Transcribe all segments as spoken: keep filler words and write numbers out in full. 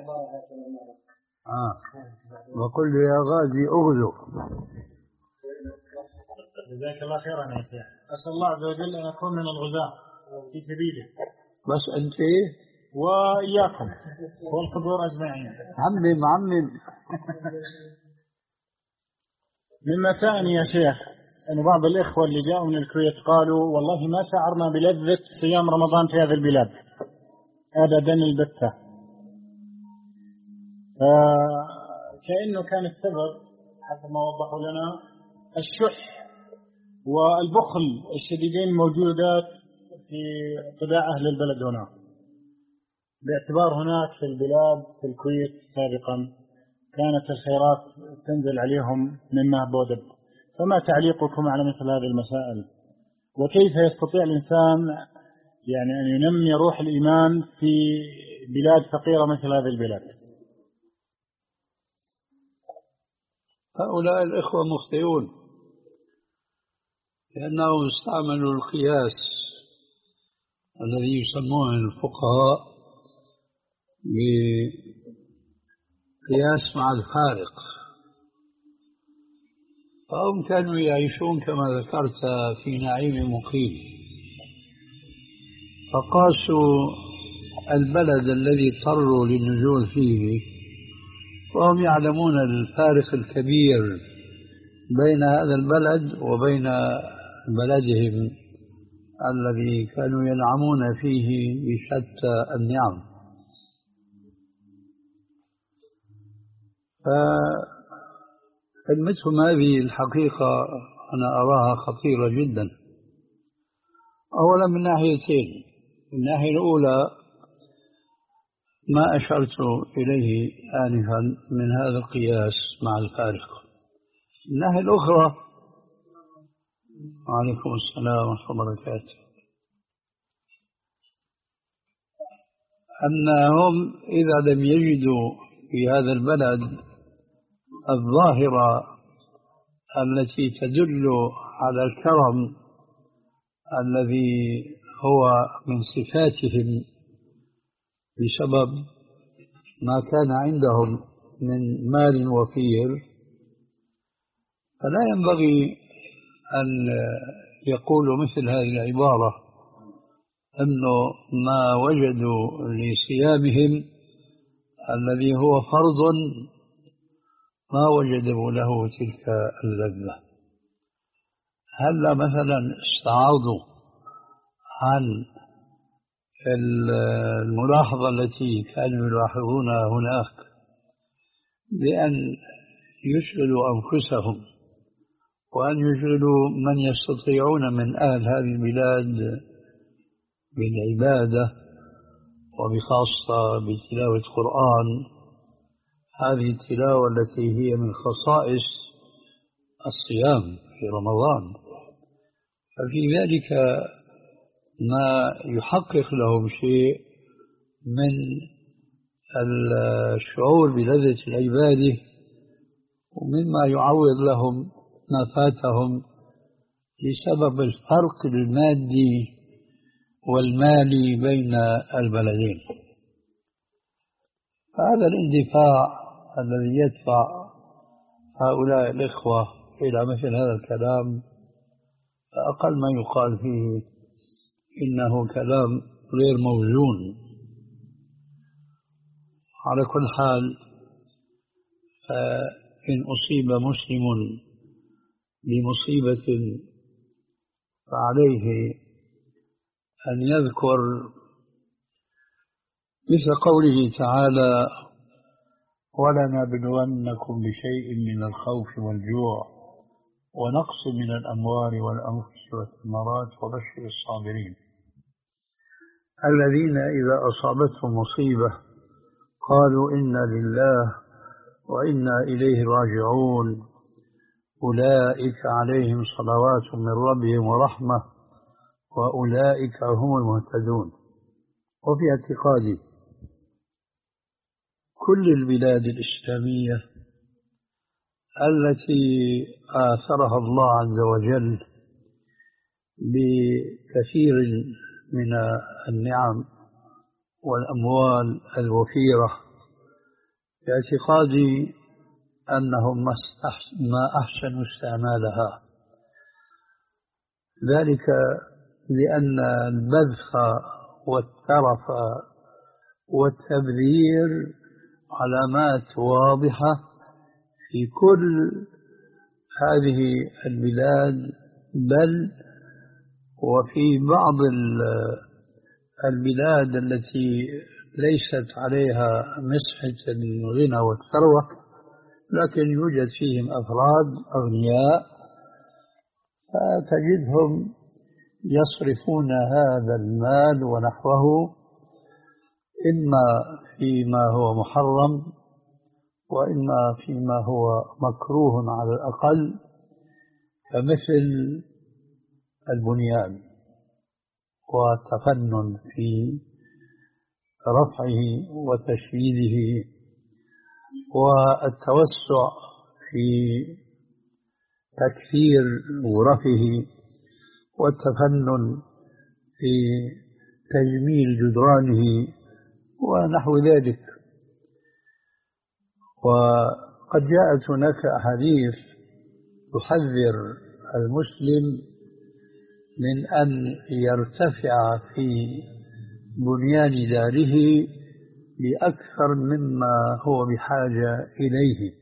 آه. وقل له يا غازي أغزو. جزاك الله خيرا يا شيخ. أسأل الله عز وجل أن أكون من الغزاة في سبيله. بس أنت وإياكم والحضور أجمعين. عمم عمم. من مسائني يا شيخ أن بعض الإخوة اللي جاءوا من الكويت قالوا والله ما شعرنا بلذة صيام رمضان في هذه البلاد أبدا البتة. كأنه كان السبب حسب ما وضحوا لنا الشح والبخل الشديدين الموجودات في طباع أهل البلد هنا، باعتبار هناك في البلاد في الكويت سابقا كانت الخيرات تنزل عليهم من مهب ودب. فما تعليقكم على مثل هذه المسائل؟ وكيف يستطيع الإنسان يعني أن ينمي روح الإيمان في بلاد فقيرة مثل هذه البلاد؟ هؤلاء الإخوة مخطئون، لأنهم استعملوا القياس الذي يسمونه الفقهاء بقياس مع الفارق، فهم كانوا يعيشون كما ذكرت في نعيم مقيم، فقاسوا البلد الذي اضطروا للنزول فيه وهم يعلمون الفارق الكبير بين هذا البلد وبين بلدهم الذي كانوا ينعمون فيه بشتى النعم. فكلمتهم هذه الحقيقة أنا أراها خطيرة جدا، أولا من ناحيتين. الناحية الأولى ما أشرت إليه آنفا من هذا القياس مع الفارق. الناحية الأخرى، وعليكم السلام ورحمة الله وبركاته، أنهم إذا لم يجدوا في هذا البلد الظاهرة التي تدل على الكرم الذي هو من صفاتهم بسبب ما كان عندهم من مال وفير، فلا ينبغي أن يقولوا مثل هذه العبارة أنه ما وجدوا لصيامهم الذي هو فرض ما وجدوا له تلك اللذة. هل مثلا استعاضوا عن الملاحظة التي كانوا يلاحظونها هناك بأن يشغلوا أنفسهم وأن يشغلوا من يستطيعون من أهل هذه البلاد بالعبادة وبخاصة بتلاوة القرآن، هذه التلاوة التي هي من خصائص الصيام في رمضان، ففي ذلك ما يحقق لهم شيء من الشعور بلذة العبادة ومما يعوض لهم ما فاتهم بسبب الفرق المادي والمالي بين البلدين. هذا الاندفاع الذي يدفع هؤلاء الإخوة إلى مثل هذا الكلام أقل ما يقال فيه إنه كلام غير موزون. على كل حال، إن أصيب مسلم بمصيبة فعليه أن يذكر مثل قوله تعالى: ولنبلونكم بشيء من الخوف والجوع ونقص من الأموال والأنفس والثمرات وبشر الصابرين الذين إذا أصابتهم مصيبة قالوا إنا لله وإنا إليه راجعون أولئك عليهم صلوات من ربهم ورحمة وأولئك هم المهتدون. وفي اعتقادي كل البلاد الإسلامية التي آثرها الله عز وجل بكثير من النعم والأموال الوفيرة باعتقادي أنهم ما أحسنوا استعمالها، ذلك لأن البذخ والترف والتبذير علامات واضحة في كل هذه البلاد، بل وفي بعض البلاد التي ليست عليها مسحة الغنى والثروة لكن يوجد فيهم أفراد أغنياء، فتجدهم يصرفون هذا المال ونحوه إما فيما هو محرم وإما فيما هو مكروه على الأقل، كمثل البنيان والتفنن في رفعه وتشييده، والتوسع في تكثير غرفه، والتفنن في تجميل جدرانه ونحو ذلك. وقد جاءت هناك أحاديث تحذر المسلم من أن يرتفع في بنيان داره بأكثر مما هو بحاجة إليه،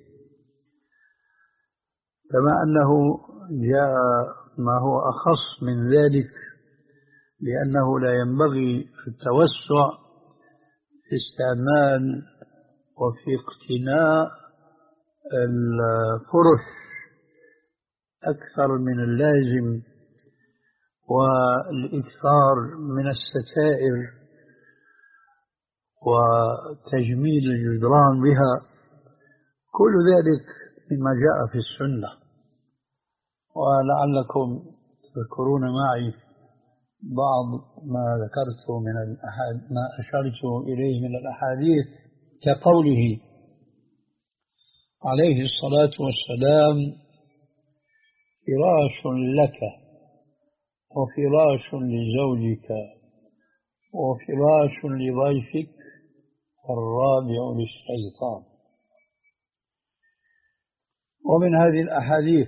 كما أنه جاء ما هو أخص من ذلك، لأنه لا ينبغي التوسع في استعمال وفي اقتناء الفرش أكثر من اللازم، والإكثار من الستائر وتجميل الجدران بها، كل ذلك مما جاء في السنة. ولعلكم تذكرون معي بعض ما ذكرته من الأحاديث، ما أشرت إليه من الأحاديث، كقوله عليه الصلاة والسلام: فراش لك وفراش لزوجك وفراش لضيفك والرابع للشيطان. ومن هذه الأحاديث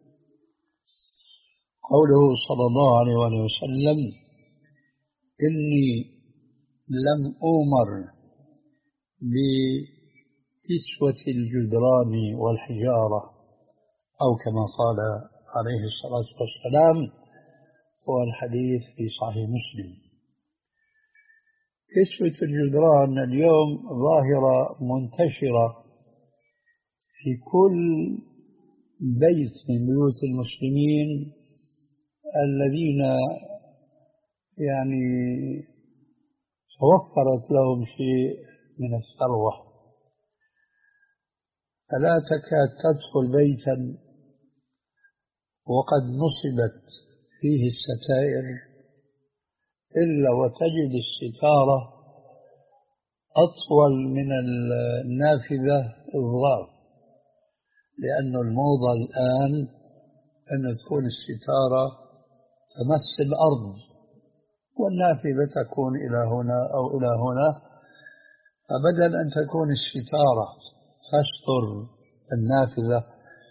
قوله صلى الله عليه وسلم: إني لم أؤمر بكسوة الجدران والحجارة، أو كما قال عليه الصلاة والسلام، هو الحديث في صحيح مسلم. كسوة الجدران اليوم ظاهرة منتشرة في كل بيت من بيوت المسلمين الذين يعني توفرت لهم شيء من الثروة، فلا تكاد تدخل بيتا وقد نصبت فيه الستائر إلا وتجد الستارة أطول من النافذة الضغط، لأن الموضة الآن أن تكون الستارة تمس الأرض والنافذة تكون إلى هنا أو إلى هنا، فبدل أن تكون الستارة تستر النافذة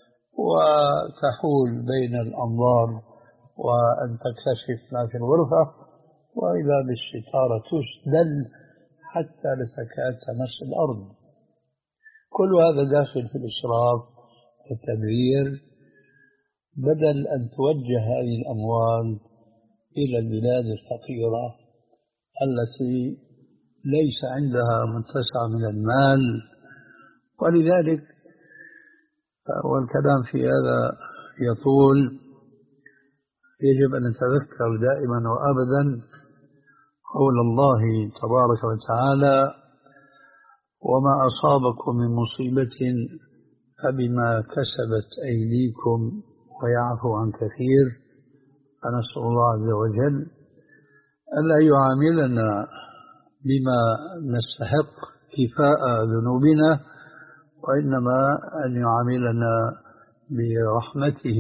وتحول بين الأنظار وأن تكتشف ما في الغرفة، وإذا بالستارة تسدل حتى لا تكاد تمس الأرض. كل هذا داخل في الإسراف والتبذير، بدل أن توجه هذه الأموال إلى البلاد الفقيرة التي ليس عندها متسع من المال. ولذلك والكلام في هذا يطول، يجب أن نتذكر دائما وأبدا قول الله تبارك وتعالى: وما أصابكم من مصيبة فبما كسبت أيديكم ويعفو عن كثير. فنسأل الله عز وجل ألا يعاملنا بما نستحق كفاء ذنوبنا، وإنما أن يعاملنا برحمته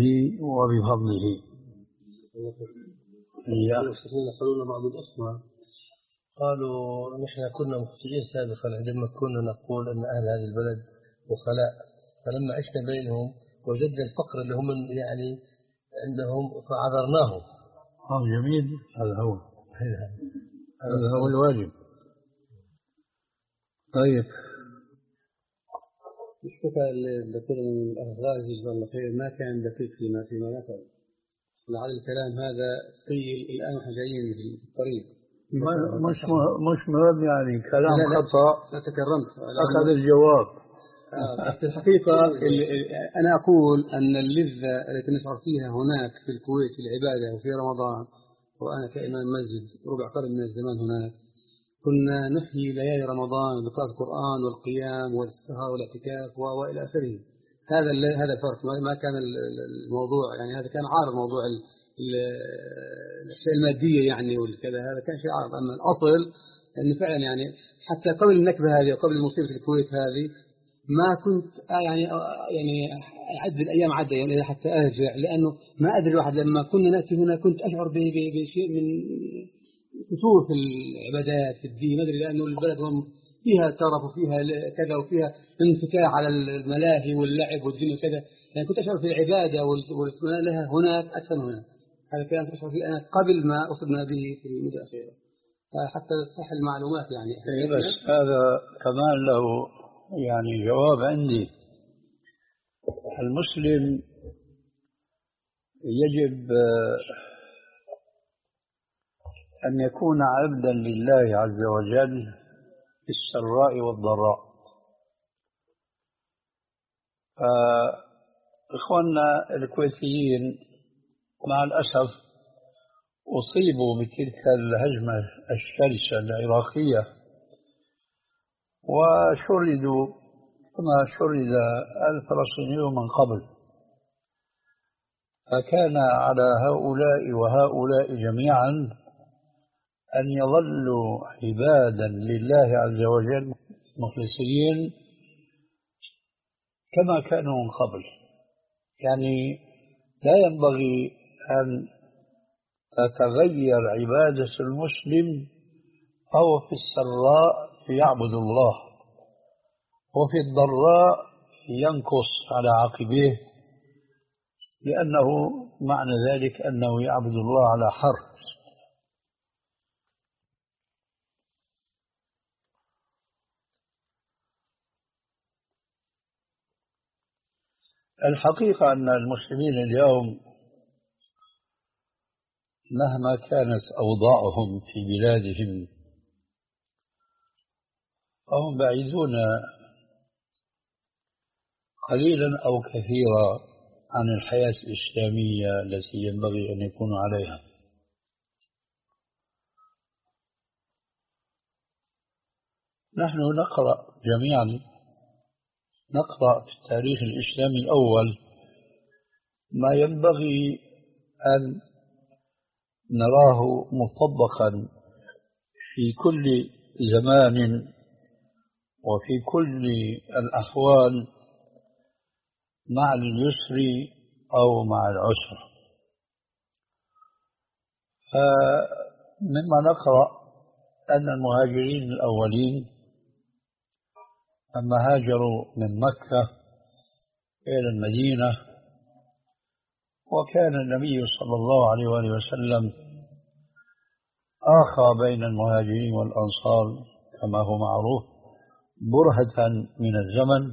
وبفضله. يقولون بعض الأخوة قالوا نحن كنا مخطئين سابقا عندما كنا نقول أن أهل هذا البلد بخلاء، فلما عشنا بينهم وجدنا الفقر اللي هم يعني عندهم فعذرناهم. آه جميل، هذا هو هذا هو الواجب. طيب الشكر لكل الأفغان جزاه الله خير، ما كان دقيق فيما فيما يفعل، لعل الكلام هذا قيل الآن واحنا جايين في الطريق. مش مش مهم يعني كلام لا لا خطأ. لا تكرمت أخذ الجواب. بس الحقيقة أنا أقول أن اللذة التي نشعر فيها هناك في الكويت في العبادة وفي رمضان، وأنا كإمام مسجد ربع قرن من الزمان هناك كنا نحيي ليالي رمضان بقراءة القرآن والقيام والسهر والاعتكاف وإلى آخره. هذا هذا فرق، ما كان الموضوع يعني هذا كان عارض موضوع الأشياء المادية يعني والكذا، هذا كان شيء عارض. أما الأصل أن فعلا يعني حتى قبل النكبة هذه وقبل المصيبة في الكويت هذه ما كنت يعني يعني أعد الأيام عدة يعني حتى أرجع، لأنه ما أدري واحد لما كنا نأتي هنا كنت أشعر بشيء من فتور في العبادات في الدين، أدري لأنه البلد فيها ترف وفيها كذا وفيها انفتاح على الملاهي واللعب والدين وكذا، يعني كنت أشعر في العبادة والاطمئنان لها هناك أكثر من هنا. هذا كان أشعر فيه أنا قبل ما أصبنا به في المدة الأخيرة، حتى تصح المعلومات يعني. بس هذا كمان له يعني جواب عندي. المسلم يجب أن يكون عبدا لله عز وجل في السراء والضراء. فإخواننا الكويتيين مع الأسف أصيبوا بتلك الهجمة الشرسة العراقية وشردوا كما شرد الفلسطينيون من قبل، فكان على هؤلاء وهؤلاء جميعا أن يظلوا عبادا لله عز وجل مخلصين كما كانوا من قبل. يعني لا ينبغي أن تتغير عبادة المسلم أو في السراء يعبد الله وفي الضراء ينكص على عقبيه، لأنه معنى ذلك أنه يعبد الله على حرف. الحقيقة أن المسلمين اليوم مهما كانت أوضاعهم في بلادهم فهم بعيدون قليلا أو كثيرا عن الحياة الإسلامية التي ينبغي أن يكونوا عليها. نحن نقرأ جميعا نقرأ في التاريخ الإسلامي الأول ما ينبغي أن نراه مطبقا في كل زمان وفي كل الأحوال مع اليسر أو مع العسر. فمما نقرأ أن المهاجرين الأولين لما هاجروا من مكة إلى المدينة، وكان النبي صلى الله عليه وآله وسلم آخى بين المهاجرين والأنصار كما هو معروف برهة من الزمن،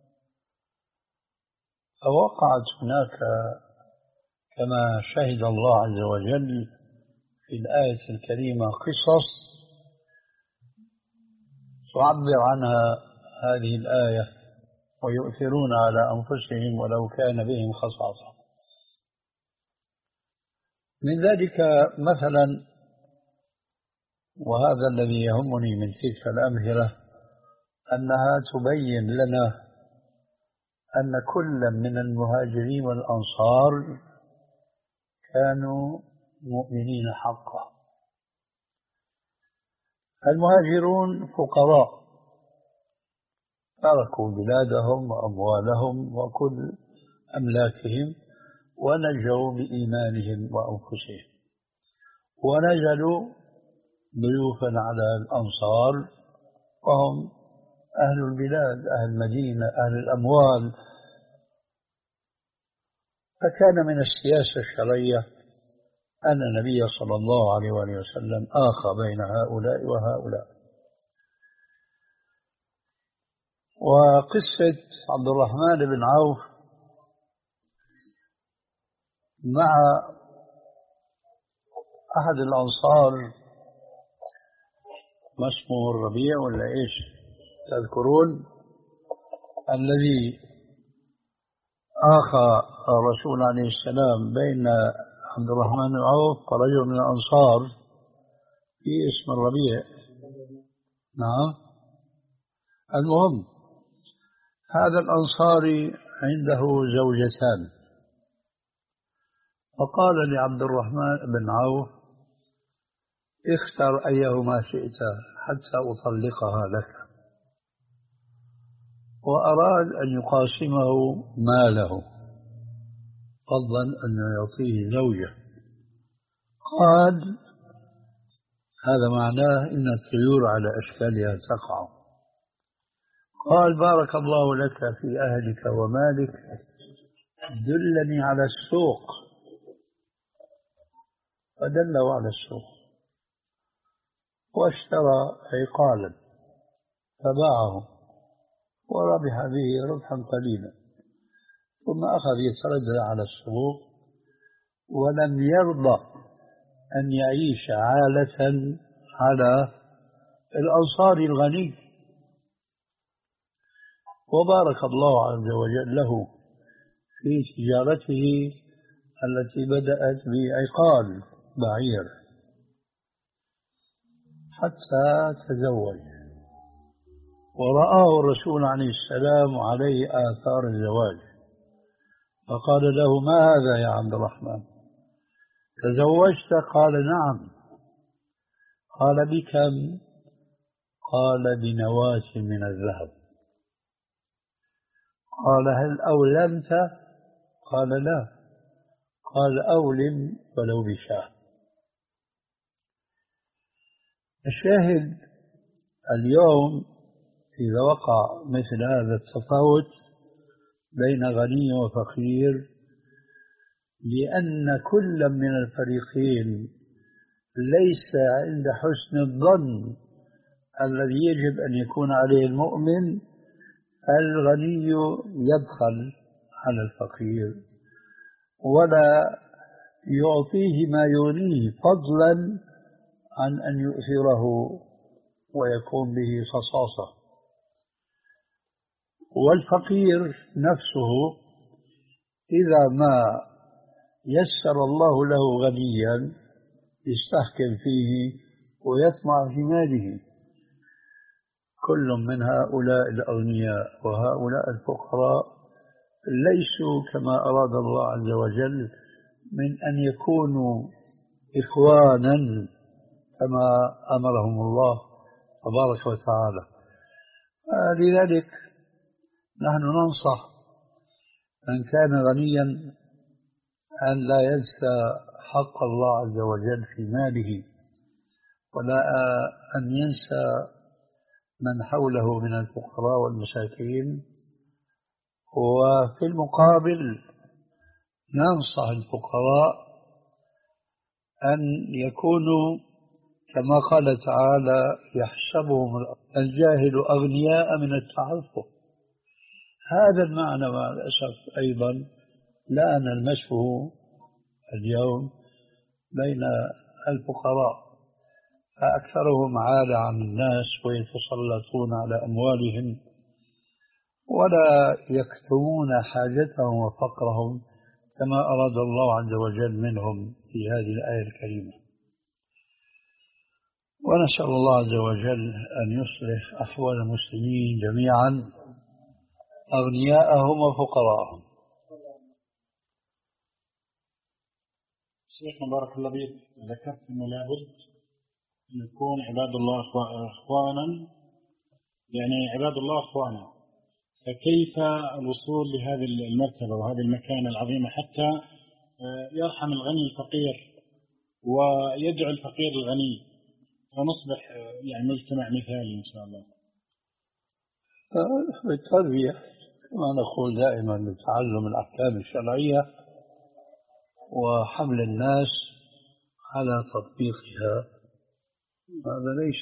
فوقعت هناك كما شهد الله عز وجل في الآية الكريمة قصص تعبر عنها هذه الآية: ويؤثرون على أنفسهم ولو كان بهم خصاصة. من ذلك مثلا، وهذا الذي يهمني من تلك الأمثلة، أنها تبين لنا أن كل من المهاجرين والأنصار كانوا مؤمنين حقا. المهاجرون فقراء تركوا بلادهم وأموالهم وكل أملاكهم ونجوا بإيمانهم وأنفسهم، ونزلوا ضيوفا على الأنصار، وهم أهل البلاد، أهل المدينة، أهل الأموال. فكان من السياسة الشرعية أن النبي صلى الله عليه وآله وسلم آخى بين هؤلاء وهؤلاء. وقصة عبد الرحمن بن عوف مع أحد الأنصار، ما اسمه الربيع ولا إيش تذكرون، الذي آخى الرسول عليه السلام بين عبد الرحمن بن عوف ورجل من الأنصار في اسم الربيع. نعم. المهم هذا الأنصاري عنده زوجتان، فقال لعبد الرحمن بن عوف: اختر أيهما شئت حتى أطلقها لك. وأراد أن يقاسمه ماله فضلا أن يعطيه زوجة. قال: هذا معناه إن الطيور على أشكالها تقع. قال: بارك الله لك في أهلك ومالك، دلني على السوق. فدله على السوق واشترى عقالا فباعه وربح به ربحا قليلا، ثم أخذ يتردد على السوق ولم يرضى أن يعيش عالة على الأنصار الغني. وبارك الله عز وجل له في تجارته التي بدأت بعقال بعير حتى تزوج، ورآه الرسول عليه السلام عليه آثار الزواج، فقال له: ما هذا يا عبد الرحمن؟ تزوجت؟ قال: نعم. قال: بكم؟ قال: بنواة من الذهب. قال: هل أولمت؟ قال: لا. قال: أولم ولو بشاة. الشاهد اليوم إذا وقع مثل هذا التفاوت بين غني وفقير، لأن كل من الفريقين ليس عند حسن الظن الذي يجب أن يكون عليه المؤمن، الغني يبخل على الفقير ولا يعطيه ما يغنيه، فضلا عن أن يؤثره ويكون به خصاصة. والفقير نفسه إذا ما يسر الله له غنيا يستحكم فيه ويطمع في ماله. كل من هؤلاء الأغنياء وهؤلاء الفقراء ليسوا كما أراد الله عز وجل من أن يكونوا إخوانا كما أمرهم الله تبارك وتعالى. لذلك نحن ننصح من كان غنيا أن لا ينسى حق الله عز وجل في ماله، ولا أن ينسى من حوله من الفقراء والمساكين. وفي المقابل ننصح الفقراء أن يكونوا كما قال تعالى: يحسبهم الجاهل أغنياء من التعفف. هذا المعنى مع الأسف أيضا لا نلمسه اليوم بين الفقراء، فأكثرهم عال عن الناس ويتسلطون على أموالهم ولا يكتمون حاجتهم وفقرهم كما أراد الله عز وجل منهم في هذه الآية الكريمة. ونسأل الله عز وجل أن يصلح أحوال المسلمين جميعا، أغنياءهم وفقراءهم. شيخنا بارك الله فيك، ذكرت أنه لابد أن يكون عباد الله إخوانا، يعني عباد الله إخوانا، فكيف الوصول لهذه المرتبة وهذه المكانة العظيمة حتى يرحم الغني الفقير ويدعو الفقير الغني؟ ونصبح يعني مجتمع مثالي إن شاء الله. بالتربية كما نقول دائما بتعلم الأحكام الشرعية وحمل الناس على تطبيقها. هذا ليس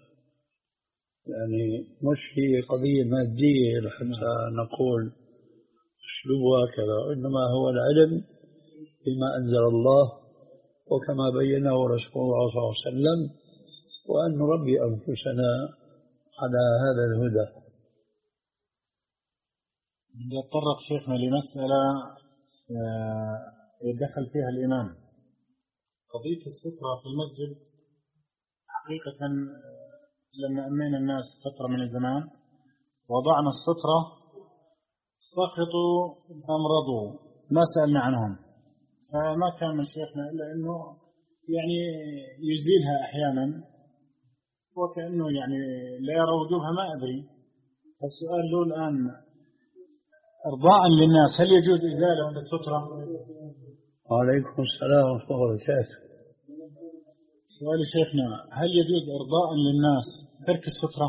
يعني مش هي قضية مادية حتى نقول اسلوبها كذا، إنما هو العلم بما أنزل الله وكما بينه رسول الله صلى الله عليه وسلم، وأن نربي أنفسنا على هذا الهدى. بدي أتطرق شيخنا لمسألة يدخل فيها الإمام، قضية السترة في المسجد. حقيقة لما أمينا الناس فترة من الزمان وضعنا السترة سخطوا أمرضوا ما سألنا عنهم، فما كان من شيخنا إلا أنه يعني يزيلها أحيانا وكأنه يعني لا يرى وجوبها، ما أدري. السؤال له الآن إرضاء للناس هل يجوز إزالة السترة؟ وعليكم السلام ورحمة الله وبركاته. سؤال شيخنا هل يجوز إرضاء للناس ترك السترة؟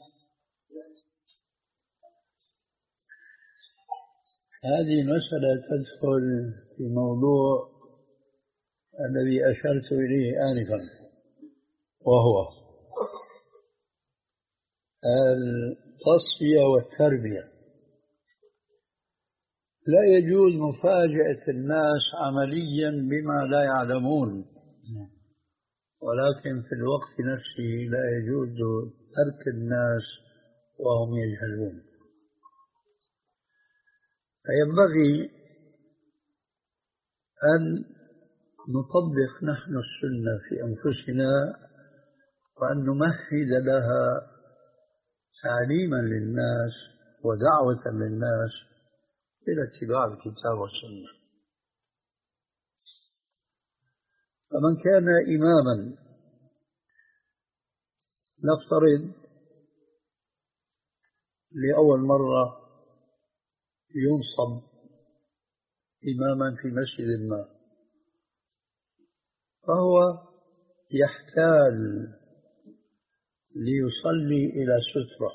هذه مسألة تدخل في موضوع الذي أشرت إليه آنفا، وهو التصفية والتربية. لا يجوز مفاجأة الناس عمليا بما لا يعلمون، ولكن في الوقت نفسه لا يجوز ترك الناس وهم يجهلون. فينبغي أن نطبق نحن السنة في أنفسنا وأن نمهد لها تعليما للناس ودعوة للناس إلى اتباع الكتاب والسنة. فمن كان إماما نفترض لأول مرة ينصب إماما في مسجد ما، فهو يحتاج ليصلي إلى سترة،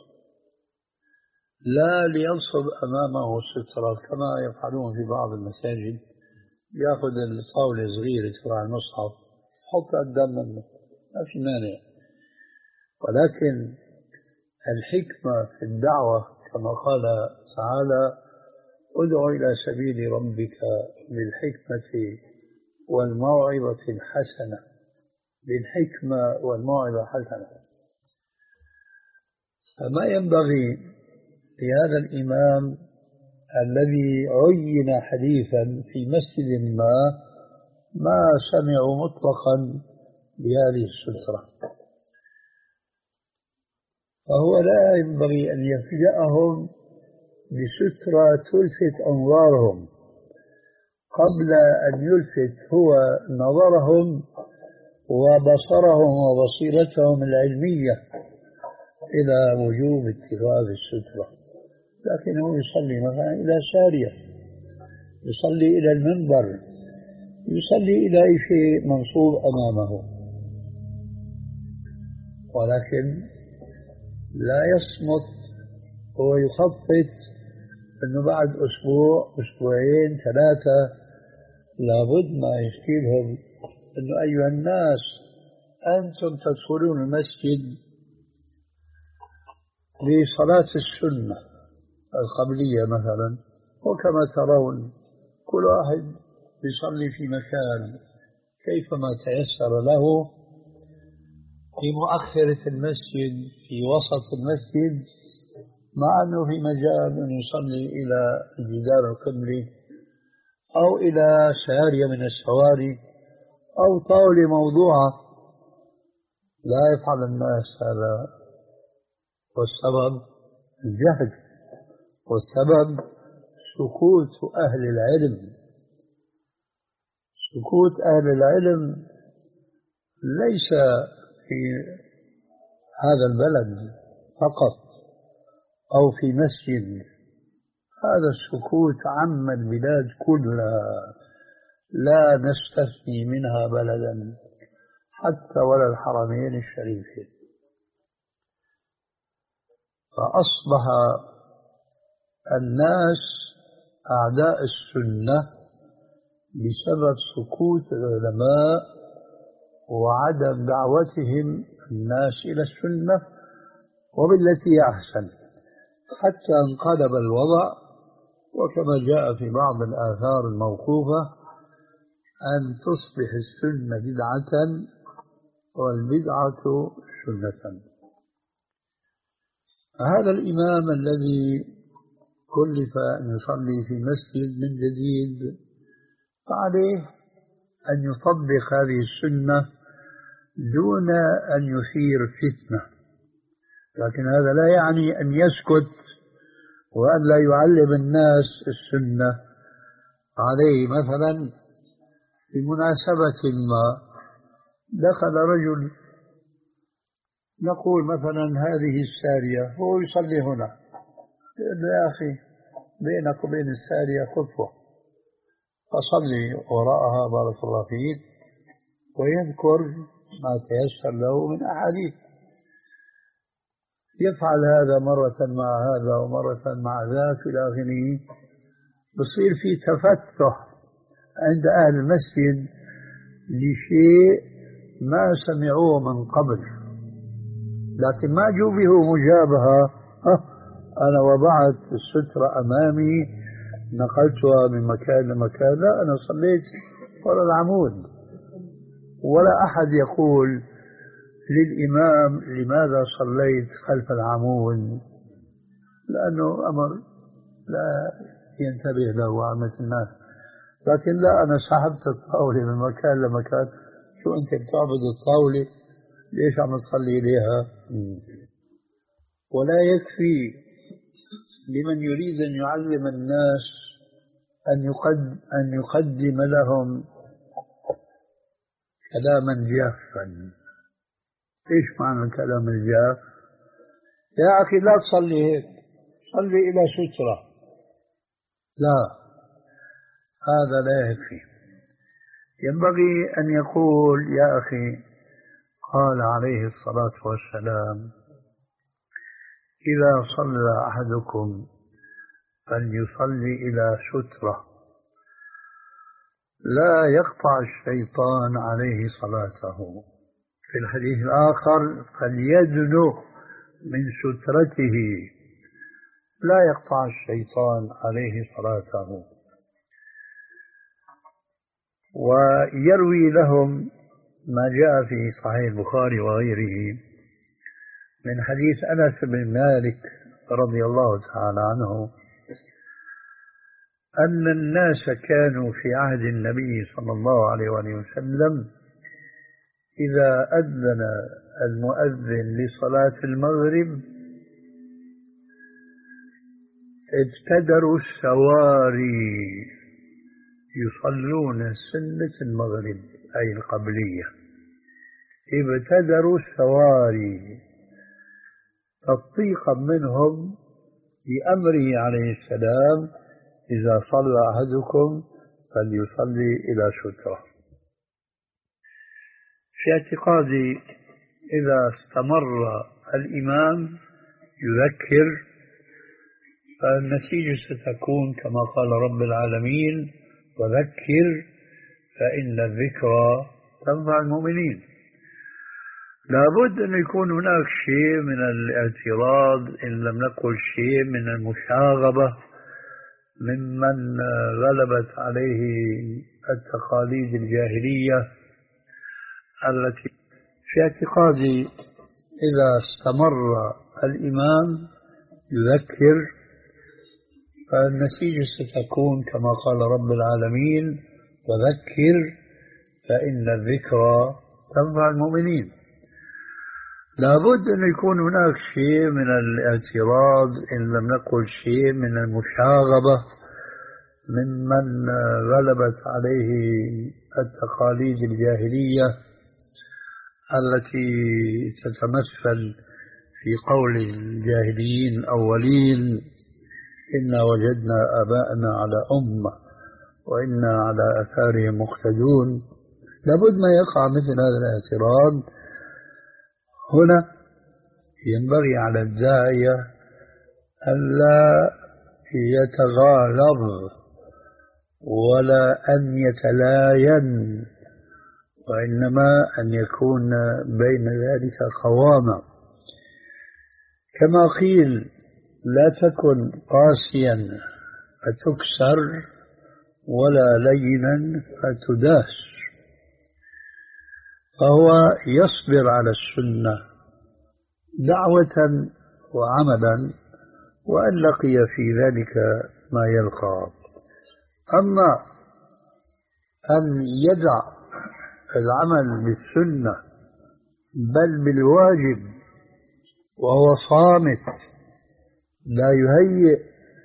لا لينصب أمامه سترة كما يفعلون في بعض المساجد، يأخذ الطاولة صغيرة تبع المصحف حط قدام منه ما في مانع. ولكن الحكمة في الدعوة كما قال تعالى ادع إلى سبيل ربك بالحكمة والموعظة الحسنة، بالحكمة والموعظة الحسنة. فما ينبغي لهذا الإمام الذي عين حديثا في مسجد ما ما سمعوا مطلقا بهذه السترة، فهو لا ينبغي أن يفجأهم بسترة تلفت أنظارهم قبل أن يلفت هو نظرهم وبصرهم وبصيرتهم العلمية إلى وجوب اتخاذ السترة. لكنه يصلي مثلا إلى سارية، يصلي إلى المنبر، يصلي إلى أي شيء منصوب أمامه، ولكن لا يصمت ويخطط أنه بعد أسبوع أسبوعين ثلاثة لابد ما يشكيلهم أنه أيها الناس أنتم تدخلون المسجد لصلاة السنة القبلية مثلا، وكما ترون كل واحد يصلي في مكان كيفما تيسر له، في مؤخرة المسجد في وسط المسجد، مع أنه في مجال أن يصلي إلى الجدار القبلي أو إلى سارية من السواري أو طاولة موضوعة. لا يفعل الناس هذا، والسبب الجهل، والسبب سكوت أهل العلم. سكوت أهل العلم ليس في هذا البلد فقط أو في مسجد، هذا السكوت عم البلاد كلها، لا نستثني منها بلدا. حتى ولا الحرمين الشريفين. فأصبح الناس أعداء السنة بسبب سكوت العلماء وعدم دعوتهم الناس إلى السنة وبالتي هي أحسن، حتى انقلب الوضع. وكما جاء في بعض الآثار الموقوفة أن تصبح السنة بدعة والبدعة سنة. هذا الإمام الذي كلف أن يصلي في مسجد من جديد فعليه أن يطبق هذه السنة دون أن يثير فتنة، لكن هذا لا يعني أن يسكت وأن لا يعلم الناس السنة. عليه مثلا في مناسبة ما دخل رجل، نقول مثلا هذه السارية، هو يصلي هنا، يقول له يا أخي بينك وبين السارية خطوة، فصلي وراءها بارك الله فيك، ويذكر ما تيسر له من أحاديث. يفعل هذا مرة مع هذا ومرة مع ذاك إلى آخره، بصير في تفتح عند أهل المسجد لشيء ما سمعوه من قبل، لكن ما جوبه مجابهة. أنا وضعت السترة أمامي نقلتها من مكان لمكان، لا أنا صليت ورا العمود. ولا أحد يقول للإمام لماذا صليت خلف العمود، لأنه أمر لا ينتبه له عامة الناس. لكن لا، أنا سحبت الطاولة من مكان لمكان، شو أنت بتعبد الطاولة، ليش عم تصلي إليها؟ ولا يكفي لمن يريد أن يعلم الناس أن يقدم, أن يقدم لهم كلاما جافا. إيش معنى الكلام الجاف؟ يا أخي لا تصلي هيك، صلي إلى سترة. لا، هذا لا يكفي. ينبغي أن يقول يا أخي قال عليه الصلاة والسلام إذا صلى أحدكم فليصلي إلى سترة لا يقطع الشيطان عليه صلاته. في الحديث الآخر فليدنو من سترته لا يقطع الشيطان عليه صلاته. ويروي لهم ما جاء في صحيح البخاري وغيره من حديث أنس بن مالك رضي الله تعالى عنه أن الناس كانوا في عهد النبي صلى الله عليه وسلم إذا أذن المؤذن لصلاة المغرب ابتدروا السواري يصلون سنة المغرب أي القبلية، ابتدروا السواري تطبيقا منهم بأمره عليه السلام إذا صلى أحدكم فليصلي إلى سترة. في اعتقادي إذا استمر الإمام يذكر فالنتيجة ستكون كما قال رب العالمين وذكر فإن الذكرى تنفع المؤمنين. لابد أن يكون هناك شيء من الاعتراض إن لم نقل شيء من المشاغبة ممن غلبت عليه التقاليد الجاهلية التي في اعتقادي إذا استمر الإمام يذكر فالنتيجة ستكون كما قال رب العالمين وذكر فإن الذكرى تنفع المؤمنين. لابد أن يكون هناك شيء من الاعتراض إن لم نقل شيء من المشاغبة ممن غلبت عليه التقاليد الجاهلية التي تتمثل في قول الجاهليين الأولين إنا وجدنا آباءنا على أمة وإنا على آثارهم مقتدون. لابد ما يقع مثل هذا الاعتراض. هنا ينبغي على الداعية ألا يتغالظ ولا أن يتلاين، وإنما أن يكون بين ذلك قوامة. كما قيل لا تكن قاسيا فتكسر ولا لينا فتداس، فهو يصبر على السنة دعوة وعملا، وأن لقي في ذلك ما يلقى. أما أن يدع العمل بالسنة بل بالواجب وهو صامت لا يهيئ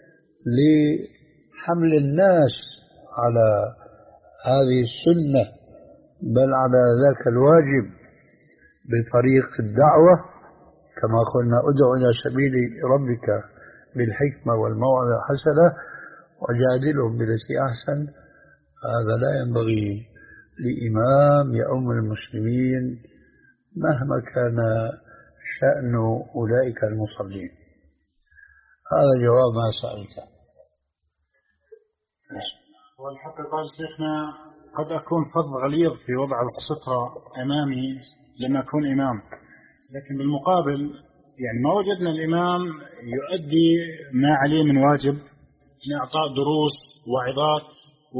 لحمل الناس على هذه السنة بل على ذاك الواجب بطريق الدعوة، كما قلنا ادع إلى سبيل ربك بالحكمة والموعظة الحسنة وجادلهم بالتي أحسن، هذا لا ينبغي لإمام يؤم المسلمين مهما كان شأن أولئك المصلين. هذا جواب ما سألته. والحق قال شيخنا قد أكون فظ غليظ في وضع السترة أمامي لما أكون إمام، لكن بالمقابل يعني ما وجدنا الإمام يؤدي ما عليه من واجب من إعطاء دروس وعظات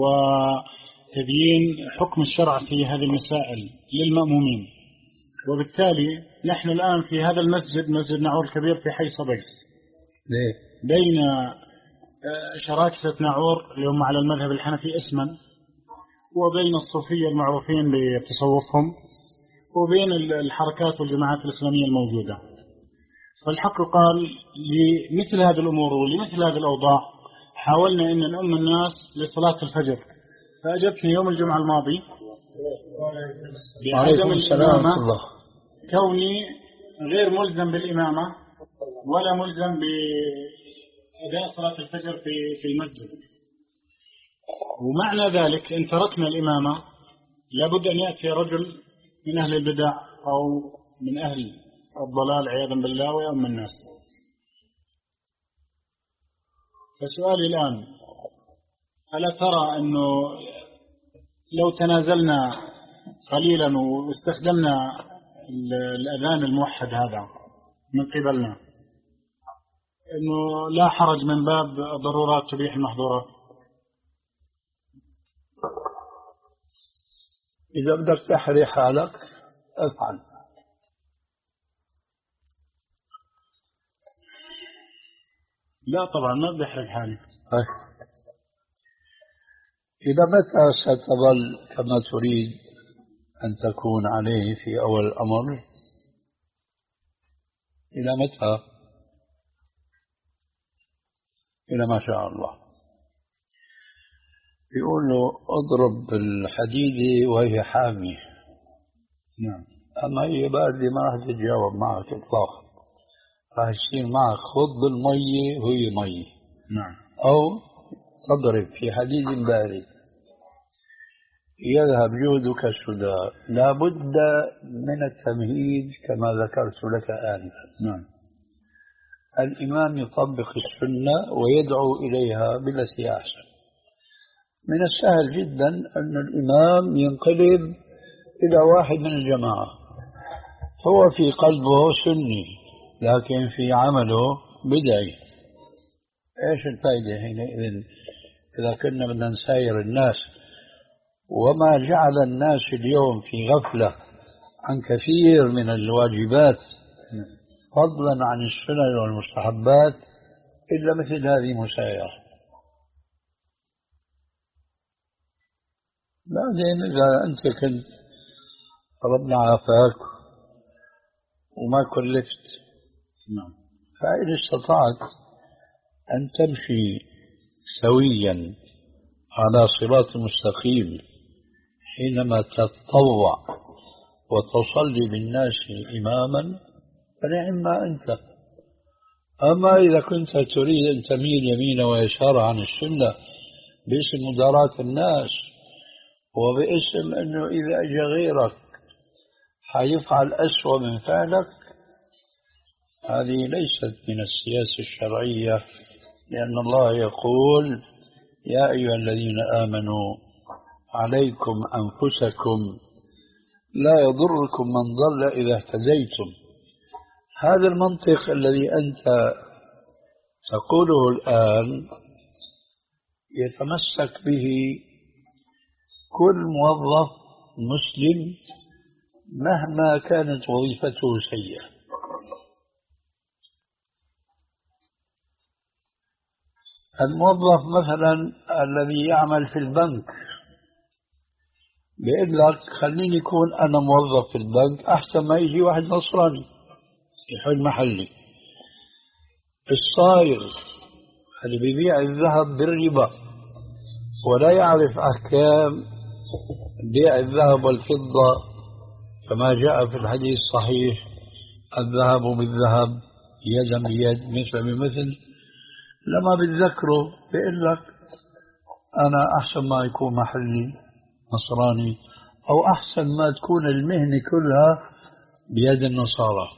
وتبيين حكم الشرع في هذه المسائل للمأمومين. وبالتالي نحن الآن في هذا المسجد، مسجد ناعور الكبير في حي صبيس، بين شراكسة ناعور اللي هم على المذهب الحنفي اسما، وبين الصوفية المعروفين بتصوفهم، وبين الحركات والجماعات الإسلامية الموجودة. فالحق قال لمثل هذه الأمور ولمثل هذه الأوضاع حاولنا أن نؤم الناس لصلاة الفجر، فأجبتني يوم الجمعة الماضي بعدم الإمامة كوني غير ملزم بالإمامة ولا ملزم بأداء صلاة الفجر في في المسجد. ومعنى ذلك إن تركنا الإمامة لابد أن يأتي رجل من أهل البدع أو من أهل الضلال عياذا بالله ويؤم الناس. فسؤالي الآن، ألا ترى أنه لو تنازلنا قليلا واستخدمنا الأذان الموحد هذا من قبلنا أنه لا حرج من باب الضرورات تبيح المحظورات؟ إذا بدك تحري حالك افعل. لا طبعا ما بدي أحرق حالي. إلى متى ستظل كما تريد أن تكون عليه في أول الأمر؟ إلى متى؟ إلى ما شاء الله. يقول له اضرب بالحديدة وهي حامية. نعم. أما هي بعد ما راح تتجاوب معك إطلاقا، راح يصير معك خض بالمية وهي مية. نعم. أو تضرب في حديد بارد يذهب جهدك السدى. لا بد من التمهيد كما ذكرت لك آنفا. نعم. الإمام يطبق السنة ويدعو إليها بالتي أحسن. من السهل جدا أن الإمام ينقلب إلى واحد من الجماعة، هو في قلبه سني لكن في عمله بدعي. إيش الفائدة حينئذ إذا كنا بدنا نساير الناس؟ وما جعل الناس اليوم في غفلة عن كثير من الواجبات فضلا عن السنن والمستحبات إلا مثل هذه المسايرة. بعدين إذا أنت كنت ربنا عافاك وما كلفت، نعم، فإن استطعت أن تمشي سويا على صراط مستقيم حينما تتطوع وتصلي بالناس إماما فنعم أنت. أما إذا كنت تريد أن تميل يمين ويسار عن السنة باسم مداراة الناس وباسم أنه إذا أجى غيرك حيفعل أسوأ من فعلك، هذه ليست من السياسة الشرعية، لأن الله يقول يا أيها الذين آمنوا عليكم أنفسكم لا يضركم من ضل إذا اهتديتم. هذا المنطق الذي أنت تقوله الآن يتمسك به كل موظف مسلم مهما كانت وظيفته سيئة. الموظف مثلا الذي يعمل في البنك بيقول لك خليني يكون أنا موظف في البنك أحسن ما يجي واحد نصراني يحل محلي. الصايغ اللي بيبيع الذهب بالربا ولا يعرف أحكام بيع الذهب والفضة كما جاء في الحديث الصحيح الذهب بالذهب يدا بيد مثل بمثل، لما بتذكره بيقول لك أنا أحسن ما يكون محلي نصراني، أو أحسن ما تكون المهنة كلها بيد النصارى.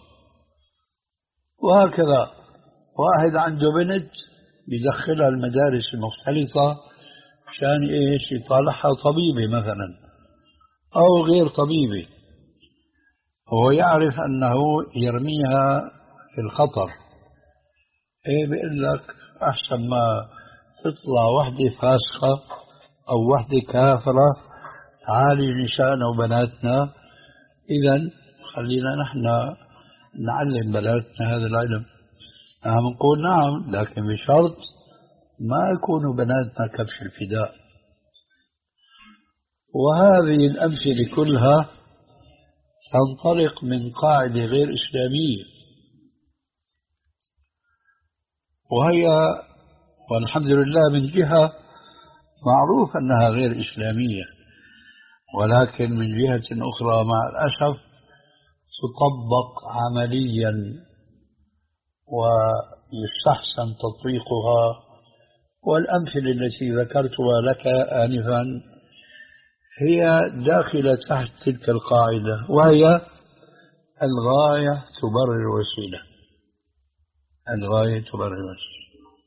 وهكذا واحد عنده بنت بيدخلها المدارس المختلطة عشان إيش يطالعها طبيبة مثلا أو غير طبيبة، هو يعرف أنه يرميها في الخطر. إيه بيقول لك أحسن ما تطلع وحدة فاسقة أو وحدة كافرة تعالي نسائنا وبناتنا، إذا خلينا نحن نعلم بناتنا هذا العلم. نعم نقول نعم، لكن بشرط ما يكونوا بناتنا كبش الفداء. وهذه الأمثلة كلها تنطلق من قاعدة غير إسلامية، وهي والحمد لله من جهة معروف أنها غير إسلامية، ولكن من جهة أخرى مع الأسف تطبق عمليا ويستحسن تطبيقها. والأمثلة التي ذكرتها لك آنفا هي داخلة تحت تلك القاعدة، وهي الغاية تبرر الوسيلة. الغاية تبرر الوسيلة.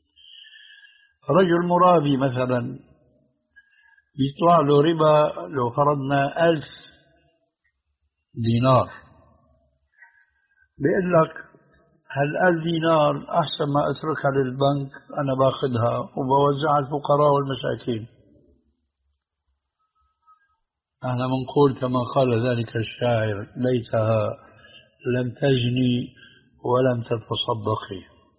رجل مرابي مثلا يطلع له ربا لو فرضنا ألف دينار، بيقول لك هالألف دينار أحسن ما أتركها للبنك أنا باخذها وبوزعها على الفقراء والمساكين. احنا بنقول كما قال ذلك الشاعر ليتها لم تزني ولم تتصدقي.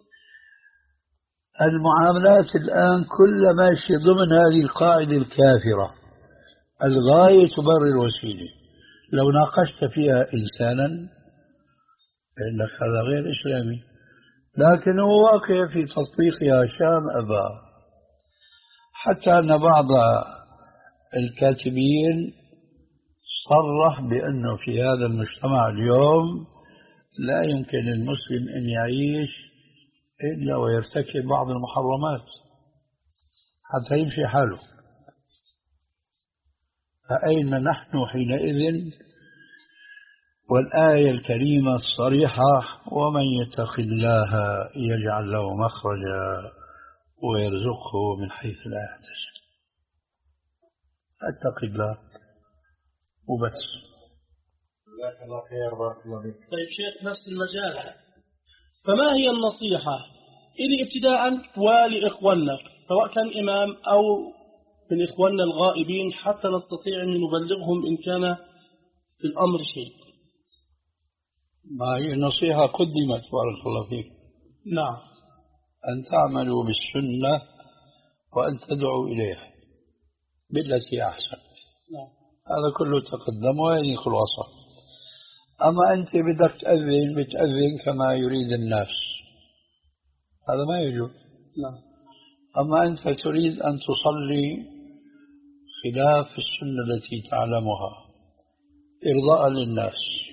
المعاملات الآن كل ماشي ضمن هذه القاعدة الكافرة، الغاية تبرر الوسيلة. لو ناقشت فيها إنسانا فإنك هذا غير إسلامي، لكن هو واقع في تطبيقها شام أبا. حتى أن بعض الكاتبين صرح بأنه في هذا المجتمع اليوم لا يمكن للمسلم أن يعيش إلا ويرتكب بعض المحرمات حتى يمشي حاله. فأين نحن حينئذ؟ والآية الكريمة الصريحة ومن يتق الله يجعل له مخرجا ويرزقه من حيث لا يحتسب. اتق الله وبس. جزاك الله خير، بارك الله فيك. طيب شيخ، نفس المجال، فما هي النصيحة إلي ابتداء ولإخواننا سواء كان إمام أو من إخواننا الغائبين حتى نستطيع أن نبلغهم إن كان في الأمر شيء؟ ما هي النصيحة قدمت بارك الله فيك. نعم. أن تعملوا بالسنة وأن تدعوا إليها بالتي أحسن. نعم. هذا كله تقدم وهذه خلاصة. أما أنت بدك تأذن بتأذن كما يريد الناس، هذا ما يجوز. نعم. أما أنت تريد أن تصلي خلاف السنة التي تعلمها إرضاء للناس،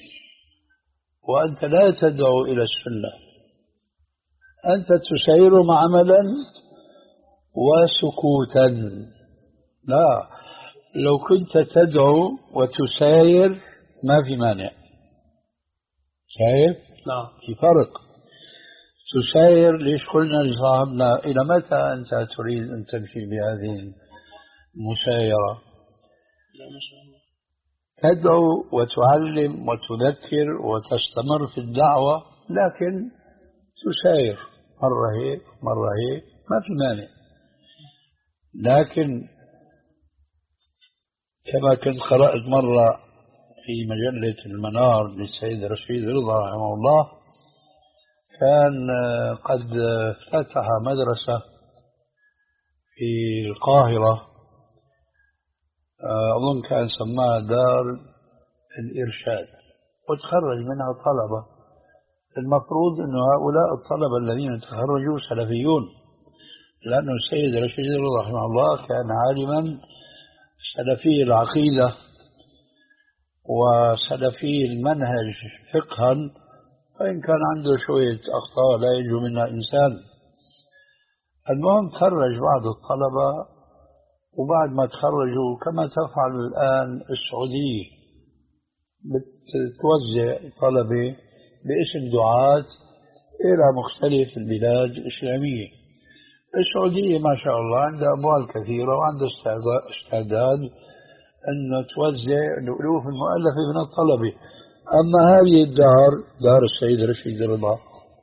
وأنت لا تدعو إلى السنة، أنت تسير عملا وسكوتا. لا، لو كنت تدعو وتساير ما في مانع. شايف؟ نعم. في فرق. تساير، ليش قلنا لصاحبنا إلى متى أنت تريد أن تمشي بهذه المسايرة؟ لا ما شاء الله. تدعو وتعلم وتذكر وتستمر في الدعوة، لكن تساير مرة هيك مرة هيك ما في مانع. لكن كما كنت قرأت مرة في مجلة المنار للسيد رشيد رضا رحمه الله، كان قد فتح مدرسة في القاهرة، أظن كان سماها دار الإرشاد، وتخرج منها طلبة. المفروض أن هؤلاء الطلبة الذين تخرجوا سلفيون، لأن السيد رشيد رضا رحمه الله كان عالما سلفي العقيدة وسلفي المنهج فقها، وإن كان عنده شوية أخطاء لا ينجو منها إنسان. المهم خرج بعض الطلبة، وبعد ما تخرجوا كما تفعل الآن السعودية بتوزع طلبة باسم دعاة إلى مختلف البلاد الإسلامية. السعودية ما شاء الله عندها أموال كثيرة وعندها استعداد أن توزع الألوف المؤلفة من الطلبة. أما هذه الدار، دار السيد رشيد رضا،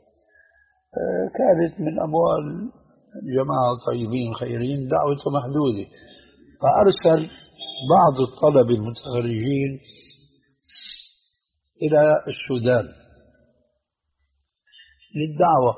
كانت من أموال جماعة طيبين خيرين، دعوة محدودة، فأرسل بعض الطلبة المتخرجين إلى السودان للدعوة.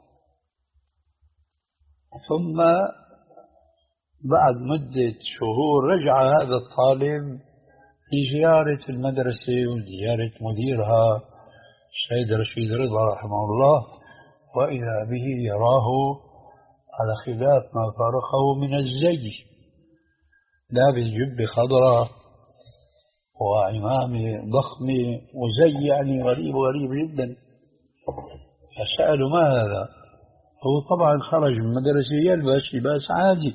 ثم بعد مدة شهور رجع هذا الطالب لزيارة المدرسة وزيارة مديرها السيد رشيد رضا رحمه الله، وإذا به يراه على خلاف ما فارقه من الزي، لابس جبة خضراء وعمامة ضخمة وزي يعني غريب غريب جدا. فسألوا ما هذا؟ هو طبعا خرج من المدرسة يلبس لباس عادي.